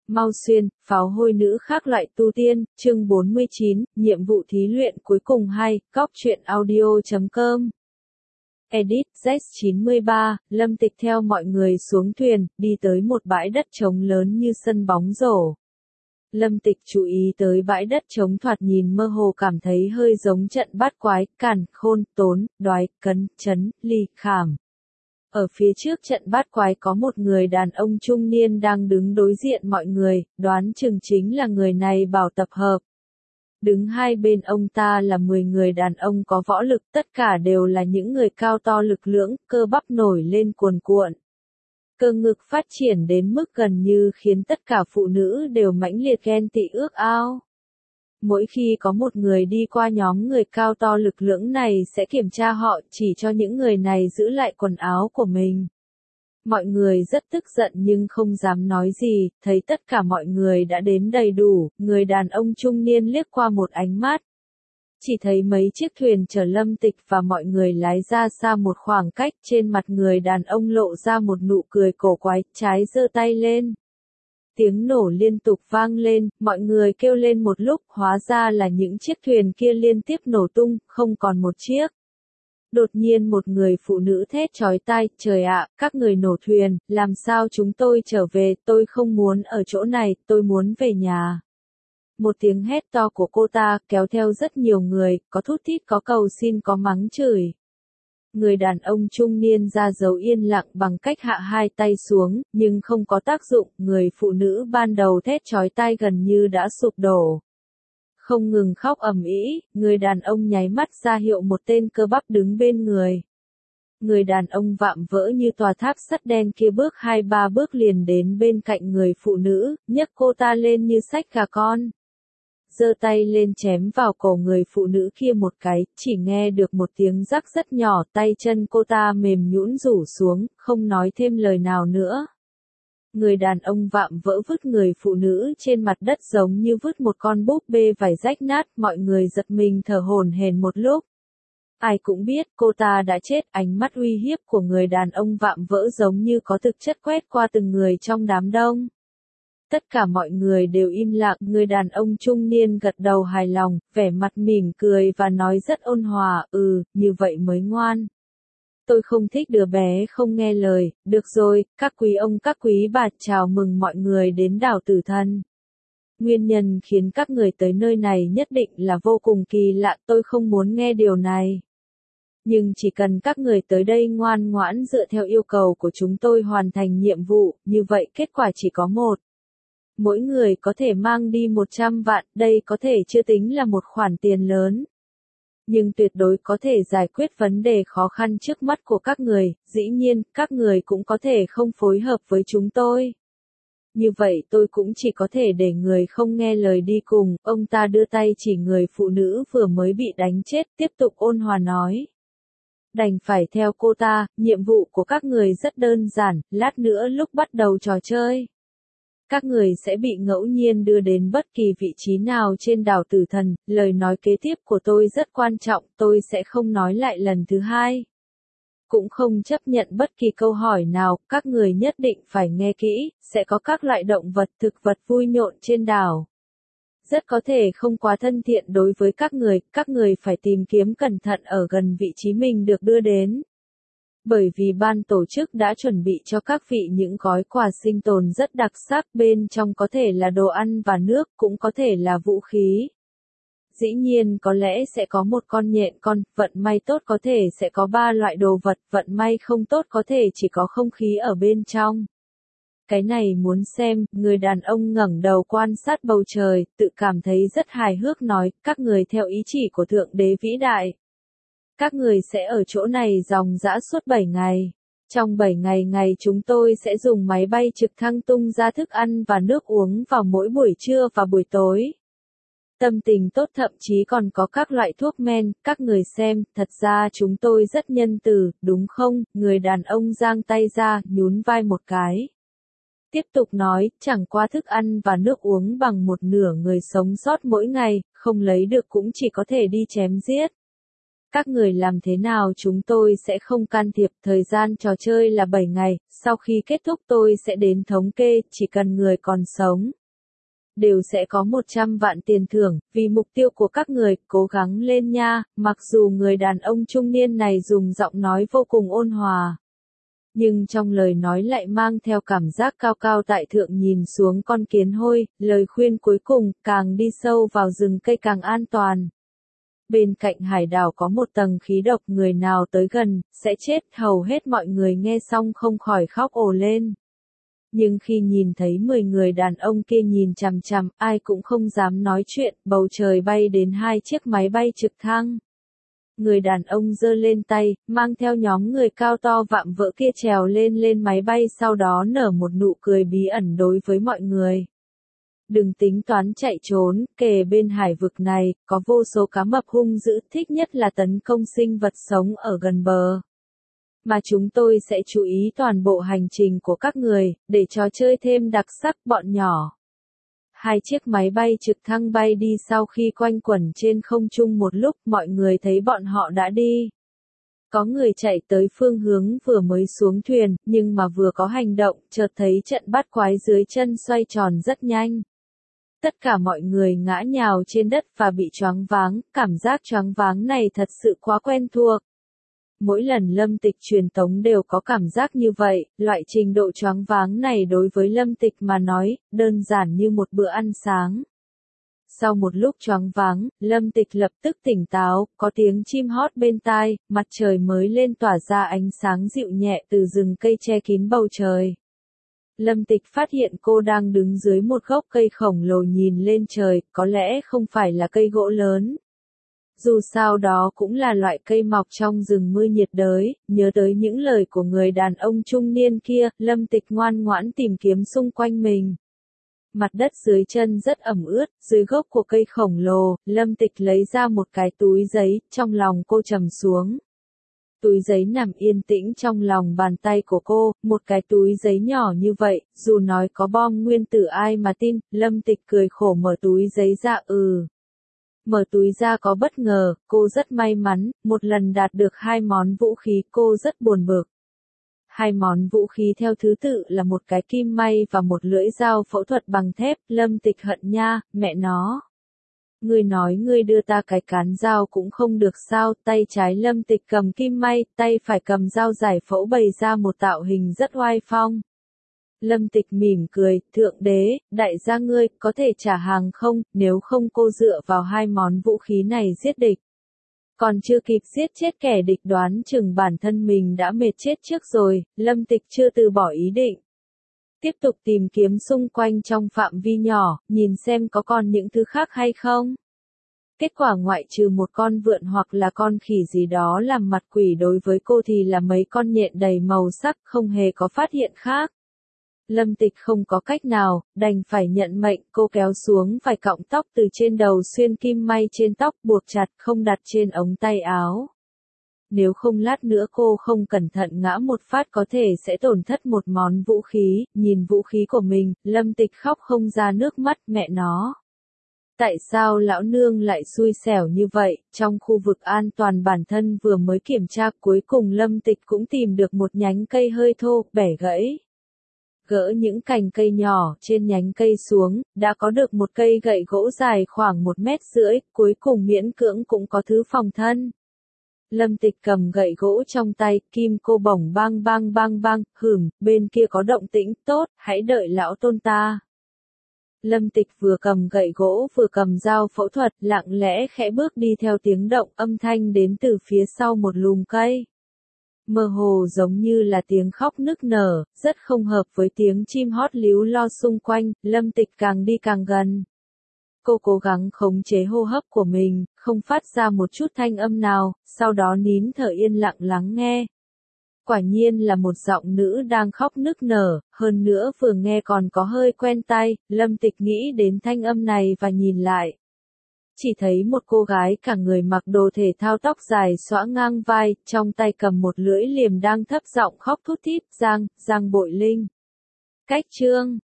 Mau Xuyên, pháo hôi nữ khác loại tu tiên, chương 49, nhiệm vụ thí luyện cuối cùng 2, góc truyện audio.com. Edit, Z93, Lâm Tịch theo mọi người xuống thuyền, đi tới một bãi đất trống lớn như sân bóng rổ. Lâm Tịch chú ý tới bãi đất trống thoạt nhìn mơ hồ cảm thấy hơi giống trận bát quái, càn, khôn, tốn, đoái, cấn, chấn, ly, khảm. Ở phía trước trận bát quái có một người đàn ông trung niên đang đứng đối diện mọi người, đoán chừng chính là người này bảo tập hợp. Đứng hai bên ông ta là 10 người đàn ông có võ lực, tất cả đều là những người cao to lực lưỡng, cơ bắp nổi lên cuồn cuộn. Cơ ngực phát triển đến mức gần như khiến tất cả phụ nữ đều mãnh liệt ghen tị ước ao. Mỗi khi có một người đi qua nhóm người cao to lực lưỡng này sẽ kiểm tra họ, chỉ cho những người này giữ lại quần áo của mình. Mọi người rất tức giận nhưng không dám nói gì, thấy tất cả mọi người đã đến đầy đủ, người đàn ông trung niên liếc qua một ánh mắt. Chỉ thấy mấy chiếc thuyền chở Lâm Tịch và mọi người lái ra xa một khoảng cách, trên mặt người đàn ông lộ ra một nụ cười cổ quái, trái giơ tay lên. Tiếng nổ liên tục vang lên, mọi người kêu lên một lúc, hóa ra là những chiếc thuyền kia liên tiếp nổ tung, không còn một chiếc. Đột nhiên một người phụ nữ thét chói tai, trời ạ, các người nổ thuyền, làm sao chúng tôi trở về, tôi không muốn ở chỗ này, tôi muốn về nhà. Một tiếng hét to của cô ta, kéo theo rất nhiều người, có thút thít có cầu xin có mắng chửi. Người đàn ông trung niên ra dấu yên lặng bằng cách hạ hai tay xuống, nhưng không có tác dụng, người phụ nữ ban đầu thét chói tai gần như đã sụp đổ. Không ngừng khóc ầm ĩ, người đàn ông nháy mắt ra hiệu một tên cơ bắp đứng bên người. Người đàn ông vạm vỡ như tòa tháp sắt đen kia bước 2-3 bước liền đến bên cạnh người phụ nữ, nhấc cô ta lên như xách gà con. Giơ tay lên chém vào cổ người phụ nữ kia một cái, chỉ nghe được một tiếng rắc rất nhỏ, tay chân cô ta mềm nhũn rủ xuống, không nói thêm lời nào nữa. Người đàn ông vạm vỡ vứt người phụ nữ trên mặt đất giống như vứt một con búp bê vải rách nát, mọi người giật mình thở hổn hển một lúc. Ai cũng biết cô ta đã chết, ánh mắt uy hiếp của người đàn ông vạm vỡ giống như có thực chất quét qua từng người trong đám đông. Tất cả mọi người đều im lặng, người đàn ông trung niên gật đầu hài lòng, vẻ mặt mỉm cười và nói rất ôn hòa, như vậy mới ngoan. Tôi không thích đứa bé không nghe lời, được rồi, các quý ông các quý bà chào mừng mọi người đến đảo Tử Thần. Nguyên nhân khiến các người tới nơi này nhất định là vô cùng kỳ lạ, tôi không muốn nghe điều này. Nhưng chỉ cần các người tới đây ngoan ngoãn dựa theo yêu cầu của chúng tôi hoàn thành nhiệm vụ, như vậy kết quả chỉ có một. Mỗi người có thể mang đi 100 vạn, đây có thể chưa tính là một khoản tiền lớn. Nhưng tuyệt đối có thể giải quyết vấn đề khó khăn trước mắt của các người, dĩ nhiên, các người cũng có thể không phối hợp với chúng tôi. Như vậy tôi cũng chỉ có thể để người không nghe lời đi cùng, ông ta đưa tay chỉ người phụ nữ vừa mới bị đánh chết, tiếp tục ôn hòa nói. Đành phải theo cô ta, nhiệm vụ của các người rất đơn giản, lát nữa lúc bắt đầu trò chơi. Các người sẽ bị ngẫu nhiên đưa đến bất kỳ vị trí nào trên đảo Tử Thần, lời nói kế tiếp của tôi rất quan trọng, tôi sẽ không nói lại lần thứ hai. Cũng không chấp nhận bất kỳ câu hỏi nào, các người nhất định phải nghe kỹ, sẽ có các loại động vật thực vật vui nhộn trên đảo. Rất có thể không quá thân thiện đối với các người phải tìm kiếm cẩn thận ở gần vị trí mình được đưa đến. Bởi vì ban tổ chức đã chuẩn bị cho các vị những gói quà sinh tồn rất đặc sắc, bên trong có thể là đồ ăn và nước, cũng có thể là vũ khí. Dĩ nhiên có lẽ sẽ có một con nhện con, vận may tốt có thể sẽ có 3 loại đồ vật, vận may không tốt có thể chỉ có không khí ở bên trong. Cái này muốn xem, người đàn ông ngẩng đầu quan sát bầu trời, tự cảm thấy rất hài hước nói, các người theo ý chỉ của Thượng Đế vĩ đại. Các người sẽ ở chỗ này ròng rã suốt 7 ngày. Trong 7 ngày chúng tôi sẽ dùng máy bay trực thăng tung ra thức ăn và nước uống vào mỗi buổi trưa và buổi tối. Tâm tình tốt thậm chí còn có các loại thuốc men, các người xem, thật ra chúng tôi rất nhân từ, đúng không? Người đàn ông giang tay ra, nhún vai một cái. Tiếp tục nói, chẳng qua thức ăn và nước uống bằng một nửa người sống sót mỗi ngày, không lấy được cũng chỉ có thể đi chém giết. Các người làm thế nào chúng tôi sẽ không can thiệp, thời gian trò chơi là 7 ngày, sau khi kết thúc tôi sẽ đến thống kê, chỉ cần người còn sống. đều sẽ có 100 vạn tiền thưởng, vì mục tiêu của các người, cố gắng lên nha, mặc dù người đàn ông trung niên này dùng giọng nói vô cùng ôn hòa. Nhưng trong lời nói lại mang theo cảm giác cao cao tại thượng nhìn xuống con kiến hôi, lời khuyên cuối cùng, càng đi sâu vào rừng cây càng an toàn. Bên cạnh hải đảo có một tầng khí độc, người nào tới gần, sẽ chết, hầu hết mọi người nghe xong không khỏi khóc ồ lên. Nhưng khi nhìn thấy 10 người đàn ông kia nhìn chằm chằm, ai cũng không dám nói chuyện, bầu trời bay đến 2 chiếc máy bay trực thăng. Người đàn ông giơ lên tay, mang theo nhóm người cao to vạm vỡ kia trèo lên máy bay, sau đó nở một nụ cười bí ẩn đối với mọi người. Đừng tính toán chạy trốn, kề bên hải vực này, có vô số cá mập hung dữ, thích nhất là tấn công sinh vật sống ở gần bờ. Mà chúng tôi sẽ chú ý toàn bộ hành trình của các người, để trò chơi thêm đặc sắc bọn nhỏ. 2 chiếc máy bay trực thăng bay đi, sau khi quanh quẩn trên không trung một lúc, mọi người thấy bọn họ đã đi. Có người chạy tới phương hướng vừa mới xuống thuyền, nhưng mà vừa có hành động, chợt thấy trận bát quái dưới chân xoay tròn rất nhanh. Tất cả mọi người ngã nhào trên đất và bị choáng váng, cảm giác choáng váng này thật sự quá quen thuộc. Mỗi lần Lâm Tịch truyền tống đều có cảm giác như vậy, loại trình độ choáng váng này đối với Lâm Tịch mà nói, đơn giản như một bữa ăn sáng. Sau một lúc choáng váng, Lâm Tịch lập tức tỉnh táo, có tiếng chim hót bên tai, mặt trời mới lên tỏa ra ánh sáng dịu nhẹ từ rừng cây che kín bầu trời. Lâm Tịch phát hiện cô đang đứng dưới một gốc cây khổng lồ nhìn lên trời, có lẽ không phải là cây gỗ lớn. Dù sao đó cũng là loại cây mọc trong rừng mưa nhiệt đới, nhớ tới những lời của người đàn ông trung niên kia, Lâm Tịch ngoan ngoãn tìm kiếm xung quanh mình. Mặt đất dưới chân rất ẩm ướt, dưới gốc của cây khổng lồ, Lâm Tịch lấy ra một cái túi giấy, trong lòng cô trầm xuống. Túi giấy nằm yên tĩnh trong lòng bàn tay của cô, một cái túi giấy nhỏ như vậy, dù nói có bom nguyên tử ai mà tin, Lâm Tịch cười khổ mở túi giấy ra. Mở túi ra có bất ngờ, cô rất may mắn, một lần đạt được 2 món vũ khí, cô rất buồn bực. 2 món vũ khí theo thứ tự là một cái kim may và một lưỡi dao phẫu thuật bằng thép. Lâm Tịch hận nha, mẹ nó. Ngươi nói ngươi đưa ta cái cán dao cũng không được sao? Tay trái Lâm Tịch cầm kim may, tay phải cầm dao giải phẫu bày ra một tạo hình rất oai phong. Lâm Tịch mỉm cười, thượng đế, đại gia ngươi, có thể trả hàng không, nếu không cô dựa vào 2 món vũ khí này giết địch. Còn chưa kịp giết chết kẻ địch đoán chừng bản thân mình đã mệt chết trước rồi, Lâm Tịch chưa từ bỏ ý định. Tiếp tục tìm kiếm xung quanh trong phạm vi nhỏ, nhìn xem có còn những thứ khác hay không. Kết quả ngoại trừ một con vượn hoặc là con khỉ gì đó làm mặt quỷ đối với cô thì là mấy con nhện đầy màu sắc, không hề có phát hiện khác. Lâm Tịch không có cách nào, đành phải nhận mệnh, cô kéo xuống vài cọng tóc từ trên đầu, xuyên kim may trên tóc, buộc chặt, không đặt trên ống tay áo. Nếu không lát nữa cô không cẩn thận ngã một phát có thể sẽ tổn thất một món vũ khí. Nhìn vũ khí của mình, Lâm Tịch khóc không ra nước mắt, mẹ nó. Tại sao lão nương lại xui xẻo như vậy? Trong khu vực an toàn bản thân vừa mới kiểm tra, cuối cùng Lâm Tịch cũng tìm được một nhánh cây hơi thô, bẻ gãy. Gỡ những cành cây nhỏ trên nhánh cây xuống, đã có được một cây gậy gỗ dài khoảng 1,5 mét, cuối cùng miễn cưỡng cũng có thứ phòng thân. Lâm Tịch cầm gậy gỗ trong tay, kim cô bổng bang bang bang bang, bên kia có động tĩnh, tốt, hãy đợi lão tôn ta. Lâm Tịch vừa cầm gậy gỗ vừa cầm dao phẫu thuật, lặng lẽ khẽ bước đi theo tiếng động, âm thanh đến từ phía sau một lùm cây. Mơ hồ giống như là tiếng khóc nức nở, rất không hợp với tiếng chim hót líu lo xung quanh. Lâm Tịch càng đi càng gần. Cô cố gắng khống chế hô hấp của mình, không phát ra một chút thanh âm nào, sau đó nín thở yên lặng lắng nghe. Quả nhiên là một giọng nữ đang khóc nức nở, hơn nữa vừa nghe còn có hơi quen tai. Lâm Tịch nghĩ đến thanh âm này và nhìn lại. Chỉ thấy một cô gái cả người mặc đồ thể thao, tóc dài xõa ngang vai, trong tay cầm một lưỡi liềm đang thấp giọng khóc thút thít, Giang Bội Linh. Cách chương